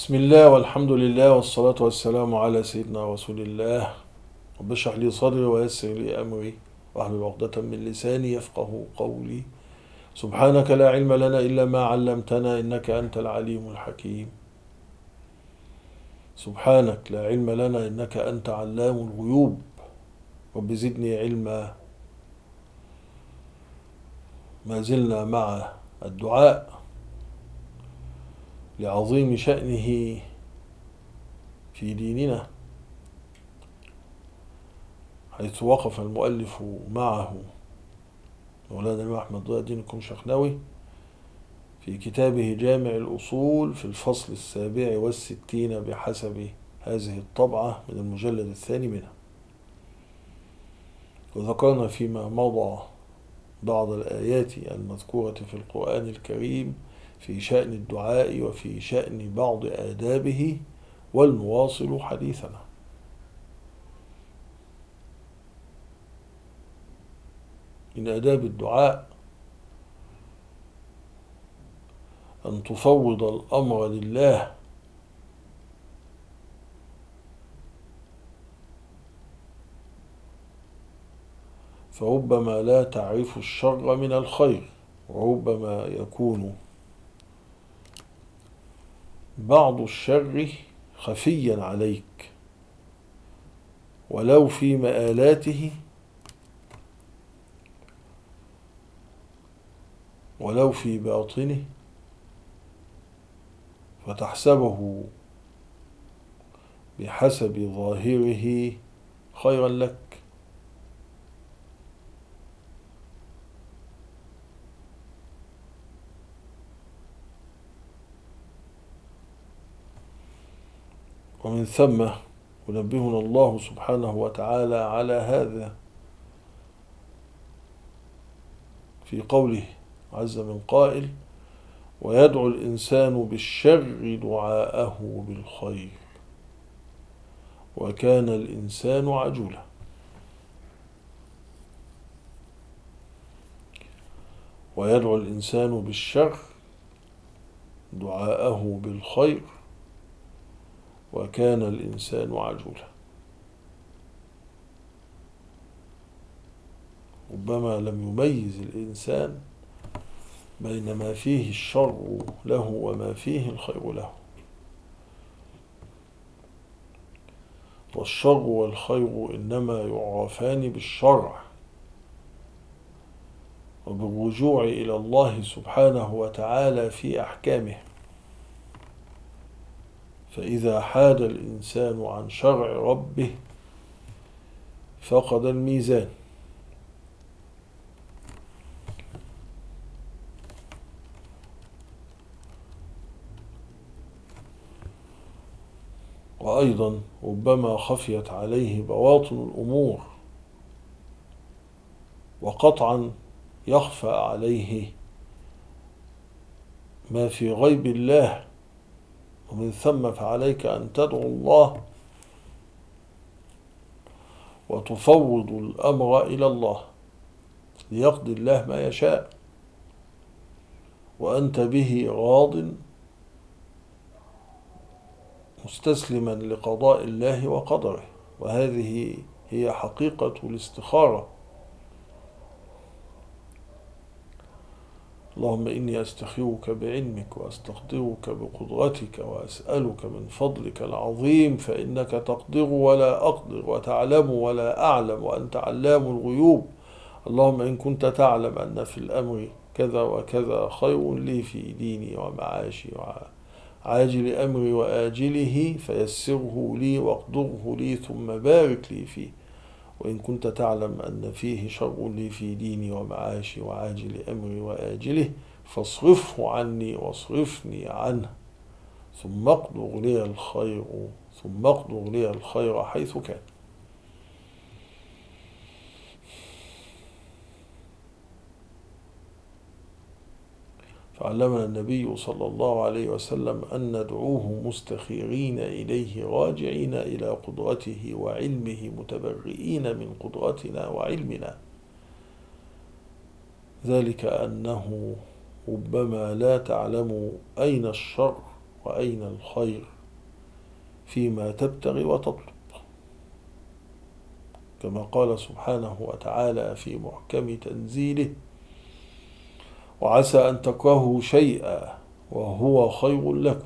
بسم الله والحمد لله والصلاة والسلام على سيدنا رسول الله. رب اشرح لي صدري ويسر لي أمري واحلل عقدة من لساني يفقه قولي. سبحانك لا علم لنا إلا ما علمتنا إنك أنت العليم الحكيم. سبحانك لا علم لنا إنك أنت علام الغيوب. رب زدني علما. ما زلنا مع الدعاء لعظيم شأنه في ديننا، حيث وقف المؤلف معه مولانا الإمام أحمد ضياء الدين الكمشخنوي في كتابه جامع الأصول في الفصل 67 بحسب هذه الطبعة من المجلد الثاني منها. وذكرنا فيما مضى بعض الآيات المذكورة في القرآن الكريم في شأن الدعاء وفي شأن بعض آدابه، والنواصل حديثنا. من آداب الدعاء أن تفوض الأمر لله، فربما لا تعرف الشر من الخير، وربما يكون بعض الشر خفيا عليك ولو في مآلاته ولو في باطنه، فتحسبه بحسب ظاهره خيرا لك. ومن ثم ينبهنا الله سبحانه وتعالى على هذا في قوله عز من قائل: ويدعو الإنسان بالشر دعاءه بالخير وكان الإنسان عجولا. ويدعو الإنسان بالشر دعاءه بالخير وكان الإنسان عجولا. ربما لم يميز الإنسان بين ما فيه الشر له وما فيه الخير له، والشر والخير إنما يعرفان بالشرع وبالرجوع إلى الله سبحانه وتعالى في أحكامه. فإذا حاد الإنسان عن شرع ربه فقد الميزان. وأيضا ربما خفيت عليه بواطن الأمور، وقطعا يخفى عليه ما في غيب الله. ومن ثم فعليك أن تدعو الله وتفوض الأمر إلى الله ليقضي الله ما يشاء وأنت به راض مستسلما لقضاء الله وقدره. وهذه هي حقيقة الاستخارة. اللهم إني أستخيرك بعلمك وأستقدرك بقدرتك وأسألك من فضلك العظيم، فإنك تقدر ولا أقدر وتعلم ولا أعلم وأنت علام الغيوب. اللهم إن كنت تعلم أن في الأمر كذا وكذا خير لي في ديني ومعاشي وعاجل أمري وآجله فيسره لي واقدره لي ثم بارك لي فيه. وإن كنت تعلم أن فيه شر لي في ديني ومعاشي وعاجل أمري وآجله فاصرفه عني واصرفني عنه ثم اقدر لي الخير حيث كان. فعلمنا النبي صلى الله عليه وسلم أن ندعوه مستخيرين إليه راجعين إلى قدرته وعلمه متبرئين من قدرتنا وعلمنا، ذلك أنه ربما لا تعلم أين الشر وأين الخير فيما تبتغي وتطلب، كما قال سبحانه وتعالى في محكم تنزيله: وعسى أن تكرهوا شيئا وهو خير لكم،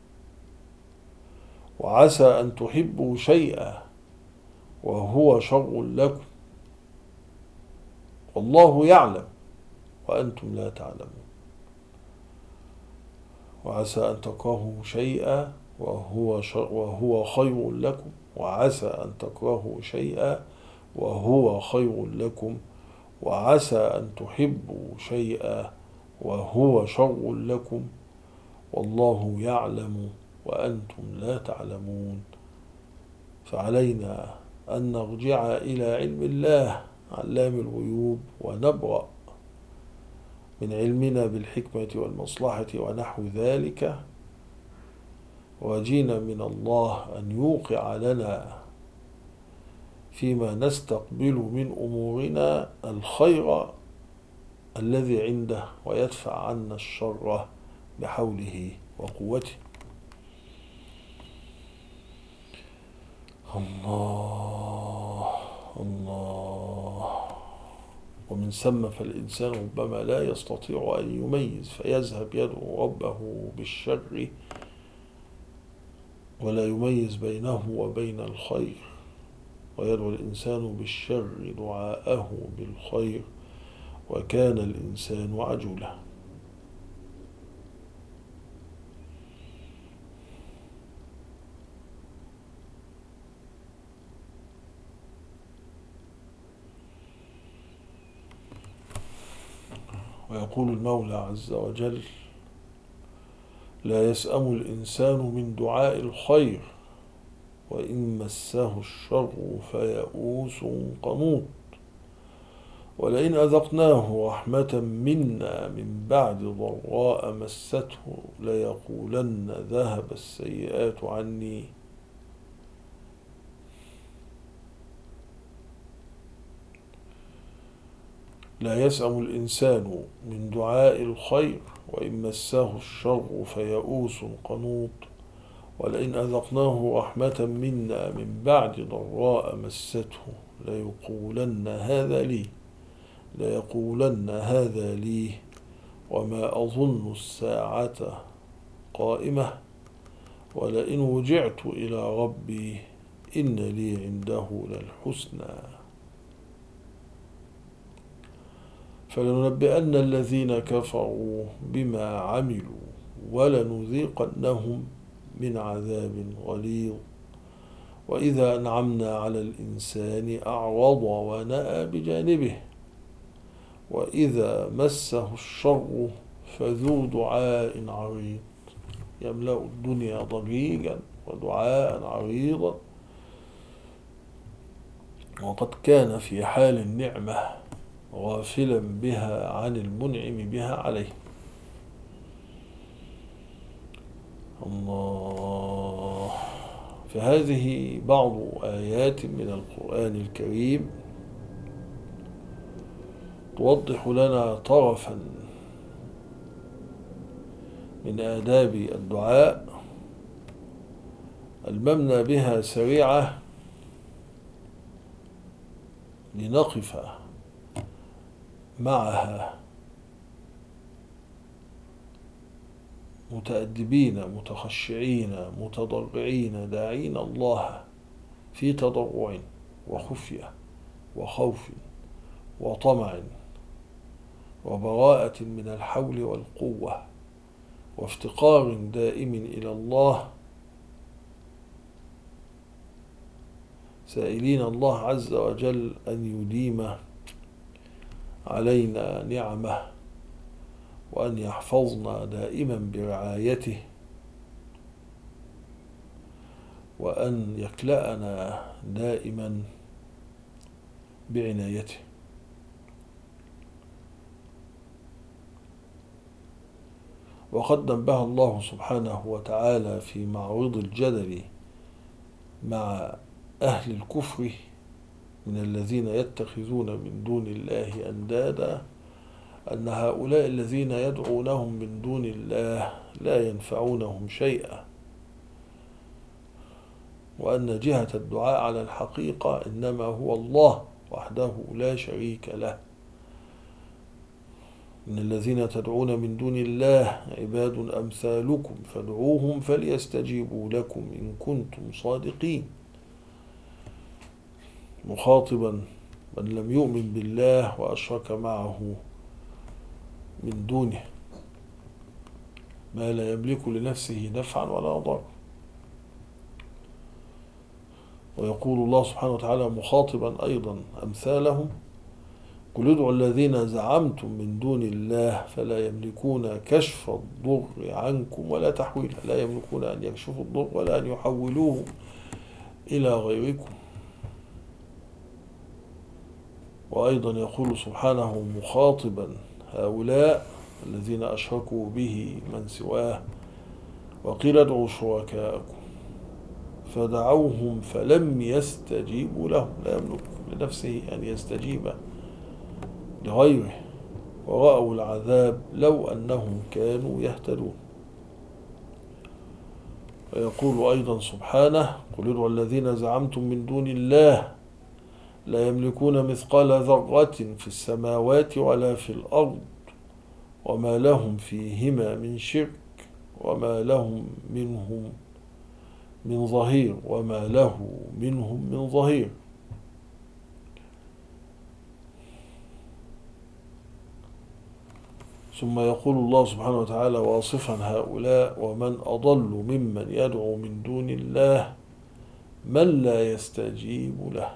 وعسى أن تحبوا شيئا وهو شر لكم، والله يعلم وأنتم لا تعلمون. وعسى أن تكرهوا شيئا وهو خير لكم، وعسى أن تكرهوا شيئا وهو خير لكم، وعسى أن تحبوا شيئا وهو شر لكم، والله يعلم وأنتم لا تعلمون. فعلينا أن نرجع إلى علم الله علام الغيوب، ونبرأ من علمنا بالحكمة والمصلحة ونحو ذلك، وجينا من الله أن يوقع لنا فيما نستقبل من أمورنا الخير الذي عنده، ويدفع عنا الشر بحوله وقوته. الله الله. ومن ثم فالإنسان ربما لا يستطيع أن يميز، فيذهب يدعو ربه بالشر ولا يميز بينه وبين الخير، ويدعو الإنسان بالشر دعاءه بالخير، وكان الإنسان عجولا. ويقول المولى عز وجل: لا يسأم الإنسان من دعاء الخير وإن مسه الشر فيئوس قنوط، ولئن أذقناه رحمة منا من بعد ضراء مسته ليقولن ذهب السيئات عني. لا يسأم الإنسان من دعاء الخير وإن مسه الشر فيئوس قنوط، ولئن أذقناه رحمة منا من بعد ضراء مسته ليقولن هذا لي وما أظن الساعة قائمة ولئن رجعت إلى ربي إن لي عنده للحسنى فلننبئن الذين كفروا بما عملوا ولنذيقنهم من عذاب غليظ. وإذا أنعمنا على الإنسان أعرض ونأى بجانبه وإذا مسه الشر فذو دعاء عريض، يملأ الدنيا ضجيجا ودعاء عريضا، وقد كان في حال النعمة غافلا بها عن المنعم بها عليه. الله. فهذه بعض آيات من القرآن الكريم توضح لنا طرفا من آداب الدعاء الممنى بها سريعة لنقف معها متأدبين متخشعين متضرعين داعين الله في تضرع وخفية وخوف وطمع وبراءة من الحول والقوة وافتقار دائم إلى الله، سائلين الله عز وجل أن يديم علينا نعمه وأن يحفظنا دائما برعايته وأن يكلأنا دائما بعنايته. وقد نبه الله سبحانه وتعالى في معرض الجدل مع أهل الكفر من الذين يتخذون من دون الله أندادا أن هؤلاء الذين يدعونهم من دون الله لا ينفعونهم شيئا وأن جهة الدعاء على الحقيقة إنما هو الله وحده لا شريك له. إن الذين تدعون من دون الله عباد أمثالكم فادعوهم فليستجيبوا لكم إن كنتم صادقين، مخاطبا من لم يؤمن بالله وأشرك معه من دونه ما لا يملك لنفسه نفعا ولا ضرا. ويقول الله سبحانه وتعالى مخاطبا أيضا أمثالهم: قل ادعوا الذين زعمتم من دون الله فلا يملكون كشف الضر عنكم ولا تحويله. لا يملكون أن يكشفوا الضر ولا أن يحولوه إلى غيركم. وأيضا يقول سبحانه مخاطبا هؤلاء الذين أشركوا به من سواه: وقيل ادعوا شركاءكم فدعوهم فلم يستجيبوا لهم. لا يملك لنفسه أن يستجيب لغيره، ورأوا العذاب لو أنهم كانوا يهتدون. ويقول أيضا سبحانه: قل ادعوا الذين زعمتم من دون الله لا يملكون مثقال ذرة في السماوات ولا في الأرض وما لهم فيهما من شرك وما لهم منهم من ظهير وما له منهم من ظهير. ثم يقول الله سبحانه وتعالى واصفا هؤلاء: ومن أضل ممن يدعو من دون الله من لا يستجيب له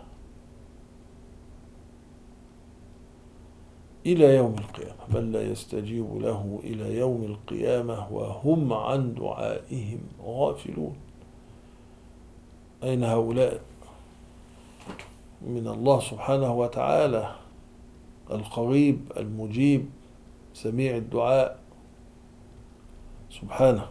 إلى يوم القيامة. من لا يستجيب له إلى يوم القيامة وهم عن دعائهم غافلون. أين هؤلاء من الله سبحانه وتعالى القريب المجيب سميع الدعاء سبحانه؟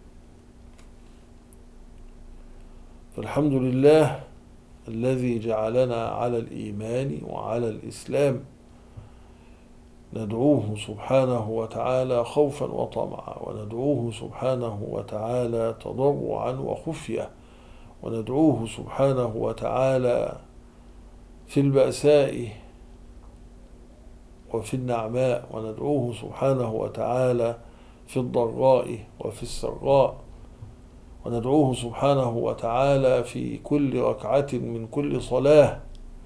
فالحمد لله الذي جعلنا على الإيمان وعلى الإسلام ندعوه سبحانه وتعالى خوفا وطمعا، وندعوه سبحانه وتعالى تضرعا وخفية، وندعوه سبحانه وتعالى في البأساء وفي النعماء، وندعوه سبحانه وتعالى في الضراء وفي السراء، وندعوه سبحانه وتعالى في كل ركعة من كل صلاة.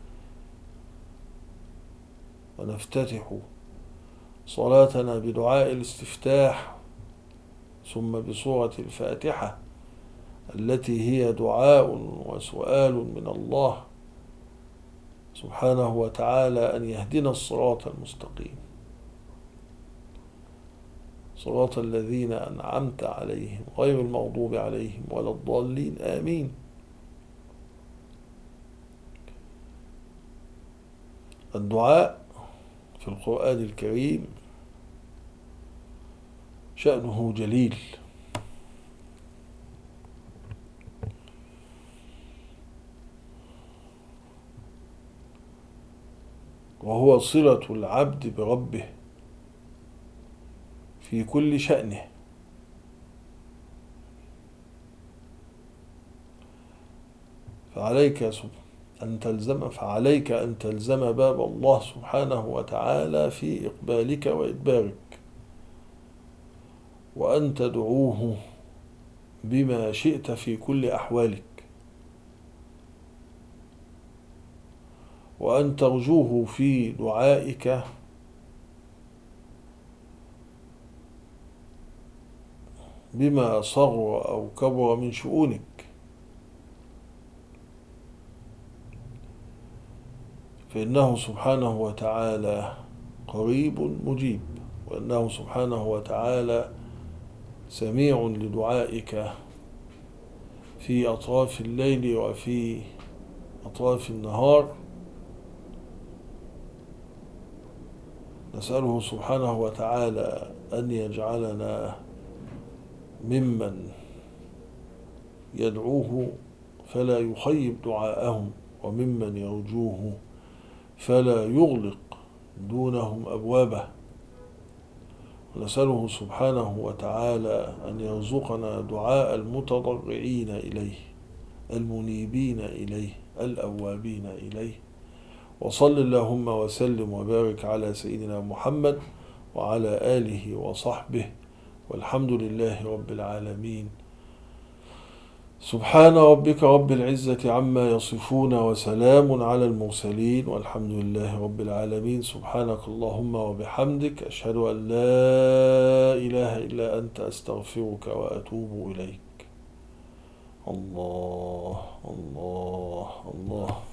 ونفتتح صلاتنا بدعاء الاستفتاح ثم بسورة الفاتحة التي هي دعاء وسؤال من الله سبحانه وتعالى أن يهدنا الصراط المستقيم، صراط الذين أنعمت عليهم غير المغضوب عليهم ولا الضالين، آمين. الدعاء في القرآن الكريم شأنه جليل، وهو صلة العبد بربه في كل شأنه. فعليك أن تلزم باب الله سبحانه وتعالى في إقبالك وإدبارك، وأن تدعوه بما شئت في كل أحوالك، وأن ترجوه في دعائك بما صغر أو كبر من شؤونك. فإنه سبحانه وتعالى قريب مجيب، وأنه سبحانه وتعالى سميع لدعائك في أطراف الليل وفي أطراف النهار. نسأله سبحانه وتعالى أن يجعلنا ممن يدعوه فلا يخيب دعاءهم، وممن يرجوه فلا يغلق دونهم أبوابه. ونسأله سبحانه وتعالى أن يرزقنا دعاء المتضرعين إليه المنيبين إليه الأوابين إليه. وصل اللهم وسلم وبارك على سيدنا محمد وعلى آله وصحبه، والحمد لله رب العالمين. سبحان ربك رب العزة عما يصفون، وسلام على المرسلين، والحمد لله رب العالمين. سبحانك اللهم وبحمدك، أشهد أن لا إله إلا أنت، أستغفرك وأتوب إليك. الله الله الله.